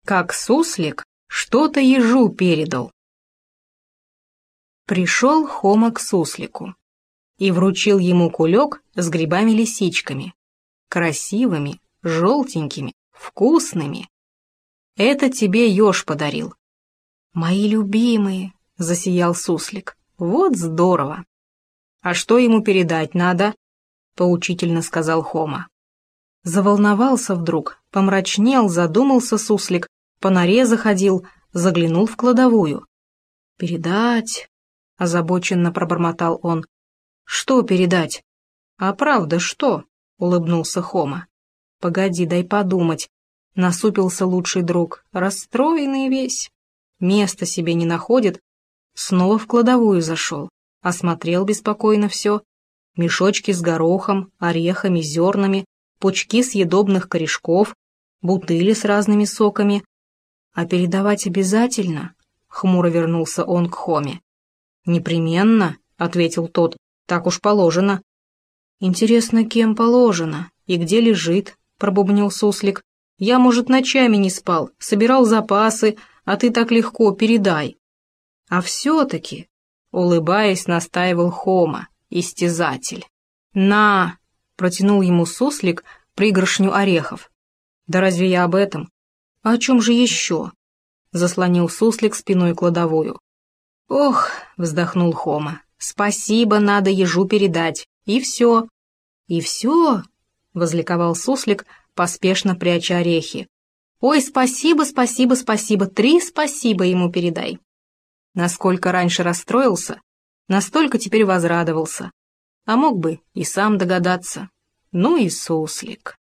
как суслик что-то ежу передал. Пришел Хома к суслику и вручил ему кулек с грибами-лисичками, красивыми, желтенькими, вкусными. Это тебе еж подарил. Мои любимые, засиял суслик, вот здорово. А что ему передать надо? Поучительно сказал Хома. Заволновался вдруг, помрачнел, задумался суслик, по норе заходил, заглянул в кладовую. «Передать?» — озабоченно пробормотал он. «Что передать?» «А правда, что?» — улыбнулся Хома. «Погоди, дай подумать», — насупился лучший друг, расстроенный весь. Места себе не находит, снова в кладовую зашел, осмотрел беспокойно все. Мешочки с горохом, орехами, зернами, пучки съедобных корешков, бутыли с разными соками. «А передавать обязательно?» — хмуро вернулся он к Хоме. «Непременно», — ответил тот, — «так уж положено». «Интересно, кем положено и где лежит?» — пробубнил суслик. «Я, может, ночами не спал, собирал запасы, а ты так легко передай». «А все-таки», — улыбаясь, настаивал Хома, истязатель. «На!» — протянул ему суслик пригоршню орехов. «Да разве я об этом? А о чем же еще?» — заслонил суслик спиной кладовую. «Ох!» — вздохнул Хома. «Спасибо, надо ежу передать. И все». «И все?» — возликовал суслик, поспешно пряча орехи. «Ой, спасибо, спасибо, спасибо, 3 спасибо ему передай». Насколько раньше расстроился, настолько теперь возрадовался. А мог бы и сам догадаться. Ну и суслик.